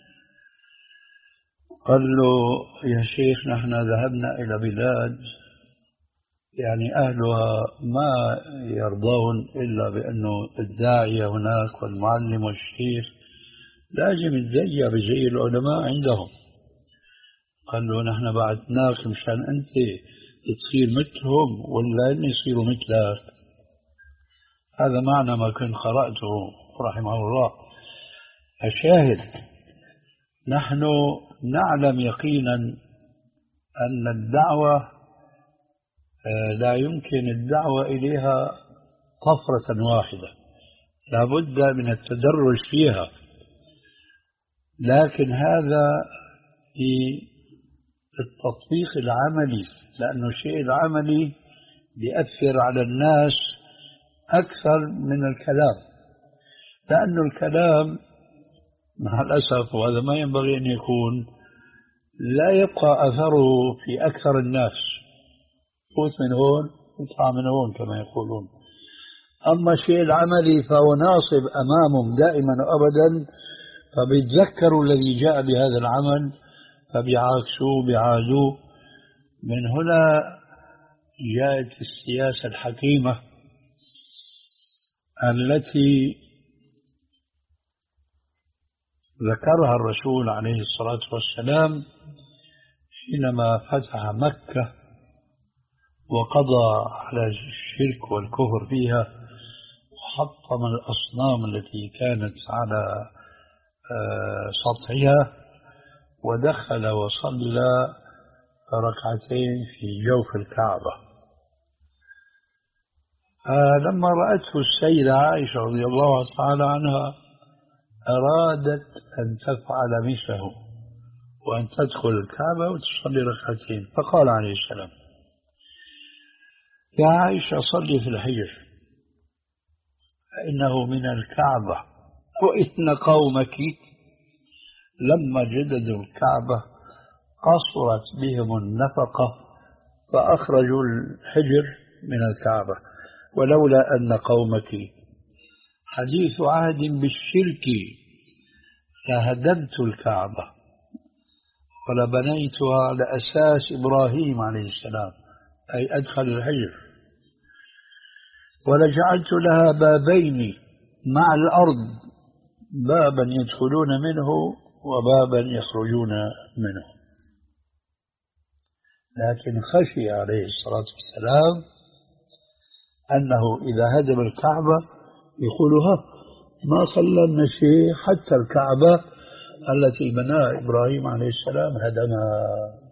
قال له يا شيخ نحن ذهبنا إلى بلاد يعني أهلها ما يرضون إلا بأنه الداعية هناك والمعلم والشيخ لازم يتزيى بزي العلماء عندهم. قال له نحن بعثناك مشان أنت تصير مثلهم ولا أن يصيروا مثلك. هذا معنى ما كنت قرأته رحمه الله. الشاهد نحن نعلم يقينا أن الدعوة لا يمكن الدعوة إليها طفرة واحدة، لا بد من التدرج فيها. لكن هذا في التطبيق العملي، لأنه الشيء العملي بيأثر على الناس أكثر من الكلام، لأن الكلام مع الأسف وهذا ما ينبغي أن يكون لا يبقى أثره في أكثر الناس، فوت من هون وطلع من هون كما يقولون. أما الشيء العملي فهو ناصب أمامهم دائما وأبدا، فبيتذكروا الذي جاء بهذا العمل فبيعاكسوه بيعادوه. من هنا جاءت السياسة الحكيمة التي ذكرها الرسول عليه الصلاة والسلام حينما فتح مكة وقضى على الشرك والكفر فيها وحطم الأصنام التي كانت على سطحها، ودخل وصلى ركعتين في جوف الكعبة. لما رأته السيدة عائشة رضي الله تعالى عنها أرادت أن تفعل مثله وأن تدخل الكعبة وتصلي ركعتين، فقال عليه السلام يا عائشة صلي في الحجر فإنه من الكعبة، وإن قومك لما جددوا الكعبة قصرت بهم النفقة فأخرجوا الحجر من الكعبة، ولولا أن قومك حديث عهد بالشرك لهدمت الكعبة ولبنيتها على أساس إبراهيم عليه السلام، أي أدخل الحجر، ولجعلت لها بابين مع الأرض، بابا يدخلون منه وبابا يخرجون منه. لكن خشي عليه الصلاة والسلام أنه إذا هدم الكعبة يقول ها ما خلى لنا شيء، حتى الكعبة التي بناها إبراهيم عليه السلام هدمها.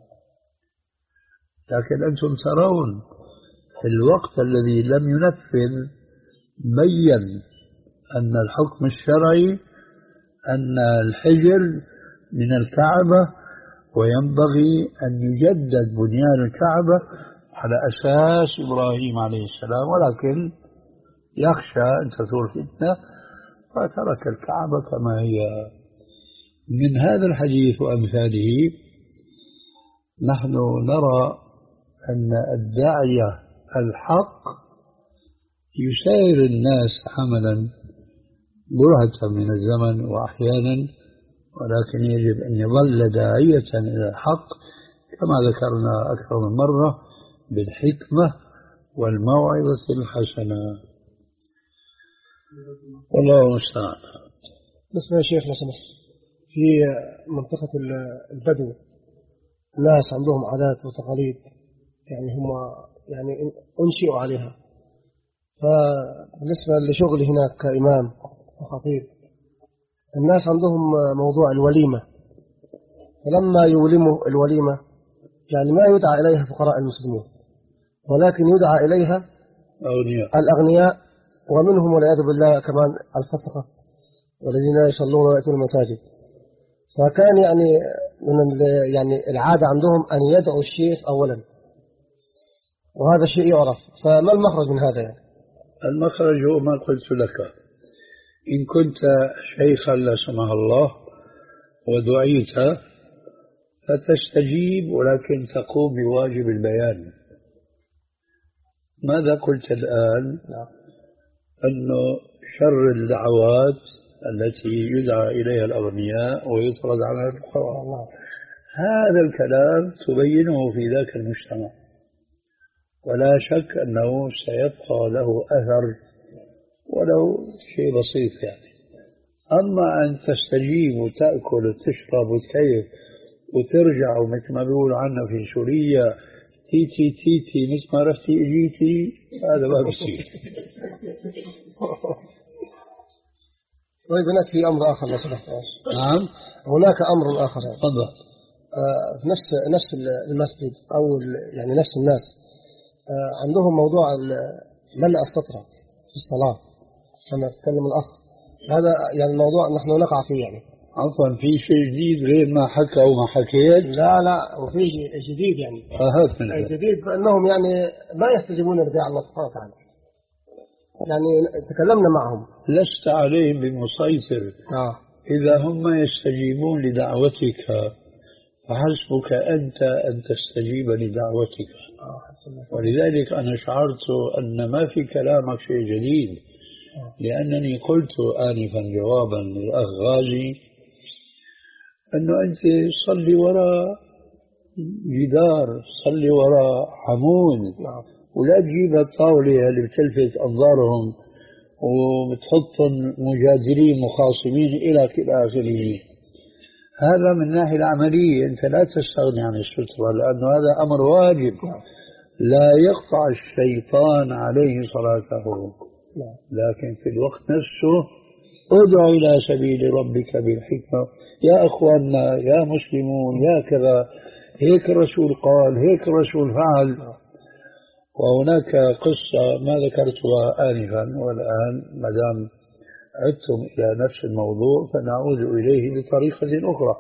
لكن أنتم ترون في الوقت الذي لم ينفذ بين أن الحكم الشرعي أن الحجر من الكعبة، وينبغي أن يجدد بنيان الكعبة على أساس إبراهيم عليه السلام، ولكن يخشى أن تثور فتنة فترك الكعبة كما هي. من هذا الحديث وأمثاله نحن نرى أن الداعية الحق يسير الناس حملا برهة من الزمن وأحيانا، ولكن يجب أن يظل داعية إلى الحق كما ذكرنا أكثر من مرة بالحكمة والموعظة الحسنة. والله المستعان. بسم الله يا شيخ، لو سمحت، في منطقة البدو ناس عندهم عادات وتقاليد يعني هم يعني أنشئوا عليها، فبالنسبة لشغلي هناك كإمام وخطيب الناس عندهم موضوع الوليمة، فلما يولموا الوليمة يعني ما يدعى إليها فقراء المسلمين، ولكن يدعى إليها أغنياء الأغنياء، ومنهم والعياذ بالله كمان الفسقة والذين يصلون ويأتون المساجد. فكان يعني من يعني العادة عندهم أن يدعوا الشيخ أولا، وهذا الشيء يعرف، فما المخرج من هذا يعني؟ المخرج هو ما قلت لك، إن كنت شيخا لا سمح الله ودعيت فتستجيب، ولكن تقوم بواجب البيان. ماذا قلت الآن؟ أنه شر الدعوات التي يدعى إليها الأغنياء ويطرد عنها الفقراء، هذا الكلام تبينه في ذاك المجتمع، ولا شك أنه سيبقى له أثر ولو شيء بسيط يعني. أما أن تستجيب وتأكل وتشرب وتكيف وترجع ومثل ما بيقولوا عنا في سوريا تيتي تيتي مثل ما رفتي اجيتي، هذا ما بصير. طيب هناك في أمر آخر لو سمحت. نعم هناك أمر آخر يعني. تفضل. آه نفس نفس المسجد أو يعني نفس الناس آه عندهم موضوع ملء السطرة في الصلاة كما تكلم الأخ، هذا يعني الموضوع نحن نقع فيه يعني. عفوا في شيء جديد غير ما حكى أو ما حكيت؟ لا لا، وفي جديد يعني. هات من الجديد فإنهم يعني ما يستجيبون لدعاء الله سبحانه وتعالى، يعني تكلمنا معهم. لست عليهم بمسيطر. آه. إذا هم يستجيبون لدعوتك فحسبك أنت أن تستجيب لدعوتك. آه. ولذلك أنا شعرت أن ما في كلامك شيء جديد، لأنني قلت آنفا جوابا للأخ غازي أنه أنت صلي وراء جدار، صلي وراء عمود، ولا تجيب الطاولة اللي بتلفت أنظارهم وبتحطهم مجادلين مخاصمين إلى آخره. هذا من الناحية العملية أنت لا تستغني عن السترة، لأنه هذا أمر واجب لا يقطع الشيطان عليه صلاته، لكن في الوقت نفسه ادع إلى سبيل ربك بالحكمة. يا أخواننا يا مسلمون يا كذا، هيك الرسول قال، هيك الرسول فعل. وهناك قصة ما ذكرتها آنفا، والآن ما دام عدتم إلى نفس الموضوع فنعود إليه بطريقة أخرى.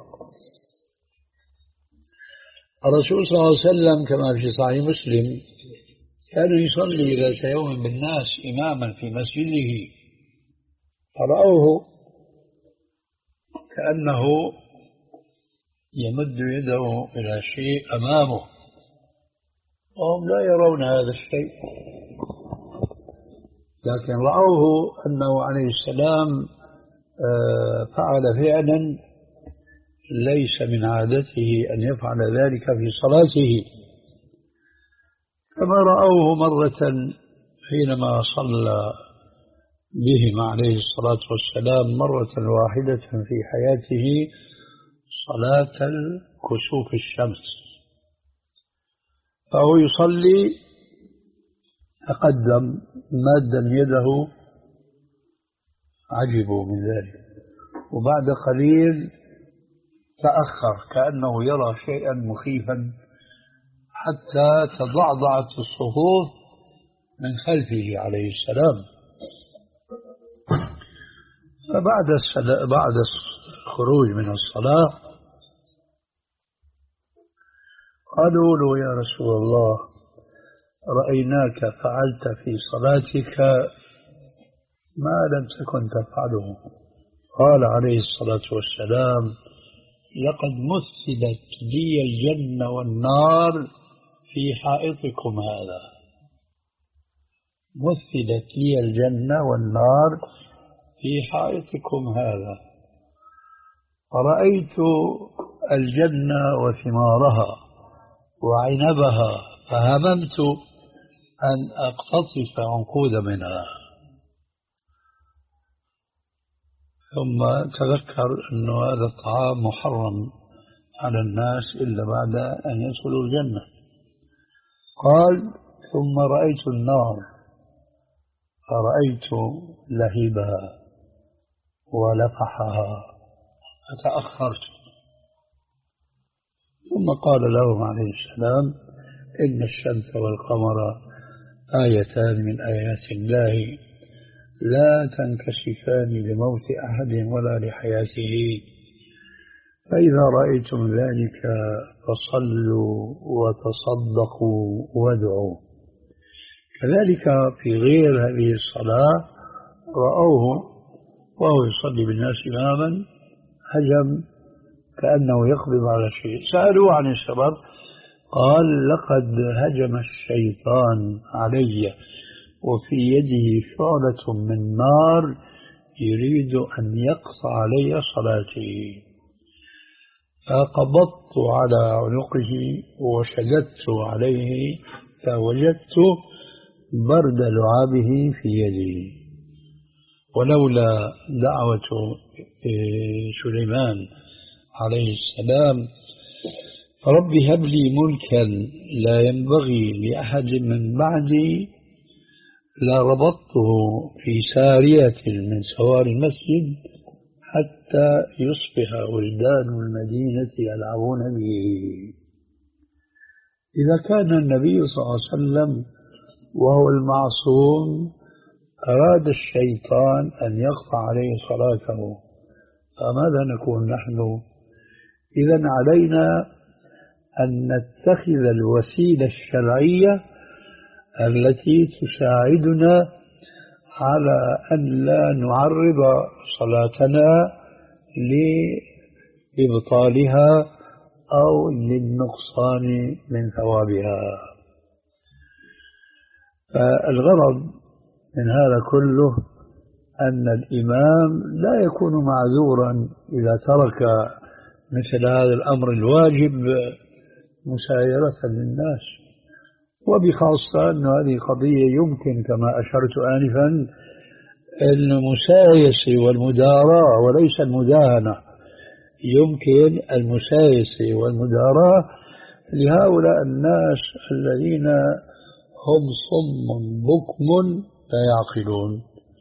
الرسول صلى الله عليه وسلم كما في صحيح مسلم كان يصلي ذات يوم بالناس إماما في مسجده، فرأوه كأنه يمد يده إلى شيء أمامه وهم لا يرون هذا الشيء، لكن رأوه أنه عليه السلام فعل فعلا ليس من عادته أن يفعل ذلك في صلاته، كما رأوه مرة حينما صلى بهم عليه الصلاة والسلام مرة واحدة في حياته صلاة كسوف الشمس، فهو يصلي تقدم مادا يده، عجبوا من ذلك، وبعد قليل تأخر كأنه يرى شيئا مخيفا حتى تضعضعت الصفوف من خلفه عليه السلام. فبعد بعد الخروج من الصلاة قالوا له يا رسول الله رأيناك فعلت في صلاتك ما لم تكن تفعله. قال عليه الصلاة والسلام لقد مثلت لي الجنة والنار في حائطكم هذا، مثلت لي الجنة والنار في حائطكم هذا، فرأيت الجنة وثمارها وعنبها فهممت أن أقتطف عنقود منها، ثم تذكر أن هذا الطعام محرم على الناس إلا بعد أن يدخلوا الجنة. قال ثم رأيت النار فرأيت لهيبها ولفحها فتأخرت، ثم قال لهم عليه السلام إن الشمس والقمر آيتان من آيات الله لا تنكشفان لموت أحد ولا لحياته، فإذا رأيتم ذلك فصلوا وتصدقوا وادعوا. كذلك في غير هذه الصلاة رأوه وهو يصلي بالناس إماما هجم كأنه يقبض على شيء، سألوه عن السبب قال لقد هجم الشيطان علي وفي يده شعلة من نار يريد أن يقطع علي صلاتي، فقبضت على عنقه وشددت عليه فوجدت برد لعابه في يدي، ولولا دعوة سليمان عليه السلام رب هب لي ملكا لا ينبغي لأحد من بعدي لربطته في سارية من سوار المسجد حتى يصبح ولدان المدينة يلعبون به. إذا كان النبي صلى الله عليه وسلم وهو المعصوم أراد الشيطان أن يقطع عليه صلاته، فماذا نكون نحن؟ إذن علينا أن نتخذ الوسيلة الشرعية التي تساعدنا على أن لا نعرض صلاتنا لإبطالها أو للنقصان من ثوابها. فالغرض من هذا كله أن الإمام لا يكون معذورا إذا ترك مثل هذا الأمر الواجب مسايرة للناس، وبخاصة أن هذه قضية يمكن كما أشرت آنفا المسايسة والمداراة وليس المداهنة، يمكن المسايسة والمداراة لهؤلاء الناس الذين هم صم بكم لا يعقلون،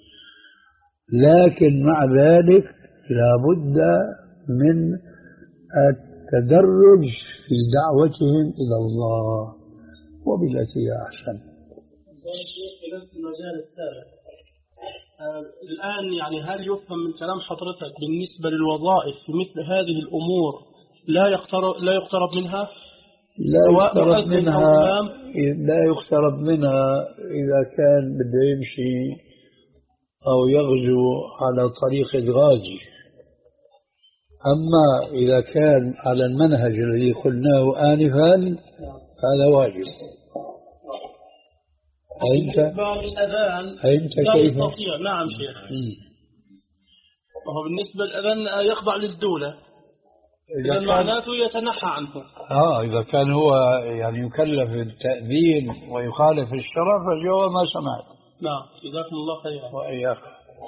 لكن مع ذلك لا بد من التدرج في دعوتهم إلى الله وبالتي هي أحسن. في نفس المجال السابق الآن يعني هل يفهم من كلام حضرتك بالنسبة للوظائف في مثل هذه الأمور لا يقترب لا يقترب منها؟ لا يقترب منها لا يقترب منها إذا كان بده يمشي أو يغزو على طريق غازي، أما إذا كان على المنهج الذي قلناه آنفا هذا واجب. أنت الأذان أنت لا كيف؟ يستطيع. نعم شيخ. وهو بالنسبة للأذان يخضع للدولة، إذا معناته يتنحى عنه. آه إذا كان هو يعني يكلف بالتأذين ويخالف الشرع فالجواب ما سمعت. نعم جزاكم الله خيرا. وإياك.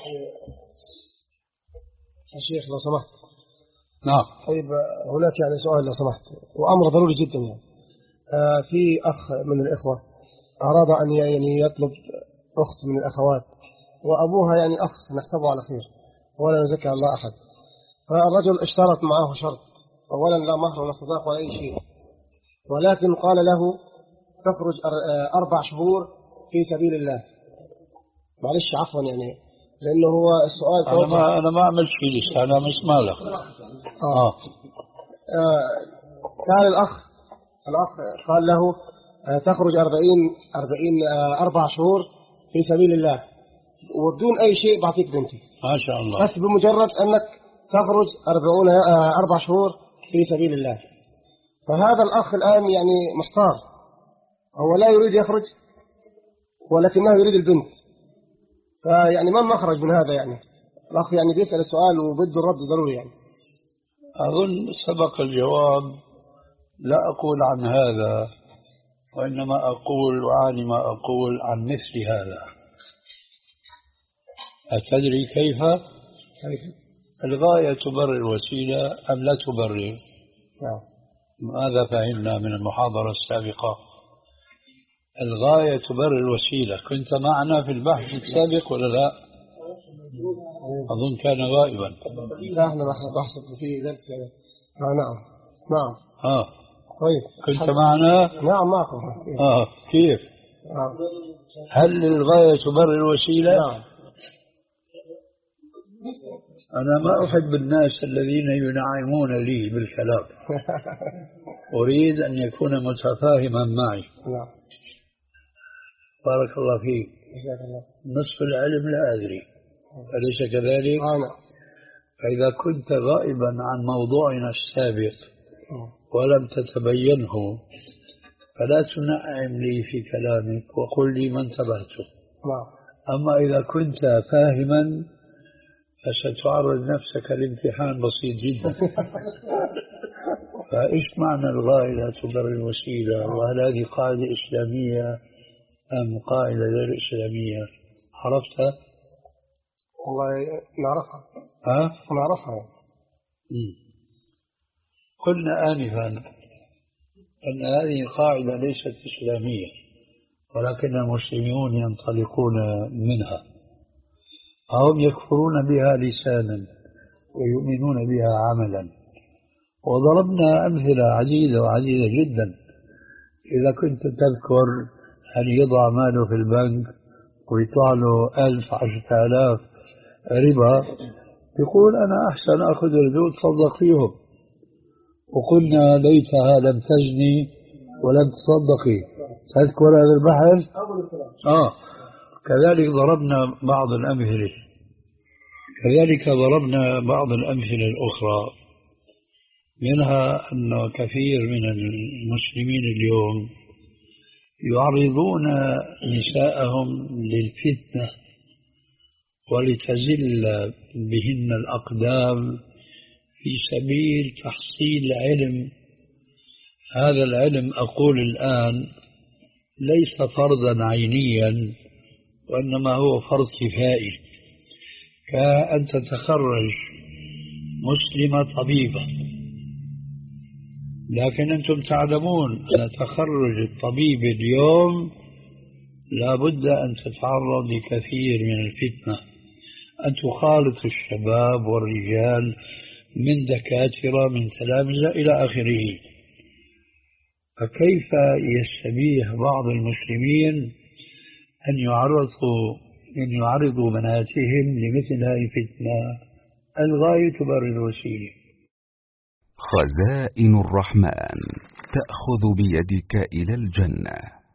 يا شيخ لو سمحت. نعم. طيب هناك يعني سؤال لو سمحت وأمر ضروري جدا يعني. آه في أخ من الإخوة أراد أن يعني يطلب أخت من الأخوات وأبوها يعني أخ نحسبه على خير ولا نزكي الله أحد. فالرجل اشترط معه شرط أولا لا مهر ولا صداق ولا أي شيء ولكن قال له تخرج أربع شهور في سبيل الله. معلش عفوا يعني لأنه هو السؤال أنا ما أنا ما أعمل شيء لسه أنا مش مالك. آه. آه. كان الأخ الأخ قال له آه تخرج أربعين أربعين آه أربع شهور في سبيل الله وبدون أي شيء بعطيك بنتي. ما شاء الله. بس بمجرد أنك تخرج أربعون آه أربع شهور في سبيل الله. فهذا الأخ الآن يعني محتار هو لا يريد يخرج ولكنه يريد البنت. فيعني ما المخرج من هذا يعني؟ الأخ يعني بيسأل السؤال وبده الرد ضروري يعني. أظن سبق الجواب. لا أقول عن هذا وإنما أقول وأعني ما أقول عن مثل هذا. أتدري كيف؟ كيف؟ الغاية تبرر الوسيلة أم لا تبرر؟ نعم. ماذا فهمنا من المحاضرة السابقة؟ الغاية تبرر الوسيلة. كنت معنا في البحث السابق ولا لا؟ أظن كان غائبا. لا احنا بحث في درس يعني. آه نعم نعم. آه. طيب. كنت معنا؟ نعم معكم. آه كيف؟ آه. هل الغاية تبرر الوسيلة؟ نعم. أنا ما أحب الناس الذين ينعمون لي بالكلام. أريد أن يكون متفاهما معي. نعم. بارك الله فيك. جزاك الله. نصف العلم لا أدري أليس كذلك؟ أنا. فإذا كنت غائبا عن موضوعنا السابق ولم تتبينه فلا تنعم لي في كلامك وقل لي ما انتبهته. أما إذا كنت فاهما فستعرض نفسك لامتحان بسيط جدا. فإيش معنى الغاية لا تبرر الوسيلة؟ وهل هذه قاعدة إسلامية أم قاعدة غير إسلامية؟ عرفتها؟ والله نعرفها. ها؟ نعرفها. قلنا آنفا أن هذه القاعدة ليست إسلامية ولكن المسلمون ينطلقون منها. هم يكفرون بها لسانا ويؤمنون بها عملا. وضربنا أمثلة عديدة وعديدة جدا. إذا كنت تذكر أن يضع ماله في البنك ويطلع له ألف عشرة آلاف ربا يقول أنا أحسن أخذ الذو تصدق فيهم. وقلنا ليتها لم تزني ولم تصدقي. تذكر هذا البحث؟ آه كذلك ضربنا بعض الأمثلة كذلك ضربنا بعض الأمثلة الأخرى منها أن كثير من المسلمين اليوم يعرضون نساءهم للفتنة ولتزل بهن الأقدام في سبيل تحصيل علم. هذا العلم أقول الآن ليس فرضا عينيا وإنما هو فرض كفائي كأن تتخرج مسلمة طبيبة. لكن أنتم تعلمون أن تخرج الطبيب اليوم لا بد أن تتعرض لكثير من الفتنة أن تخالط الشباب والرجال من دكاترة من تلامذة إلى آخره. فكيف يستبيح بعض المسلمين أن يعرضوا أن يعرضوا بناتهم لمثل هذه الفتنة؟ الغاية تبرر الوسيلة. خزائن الرحمن تأخذ بيدك إلى الجنة.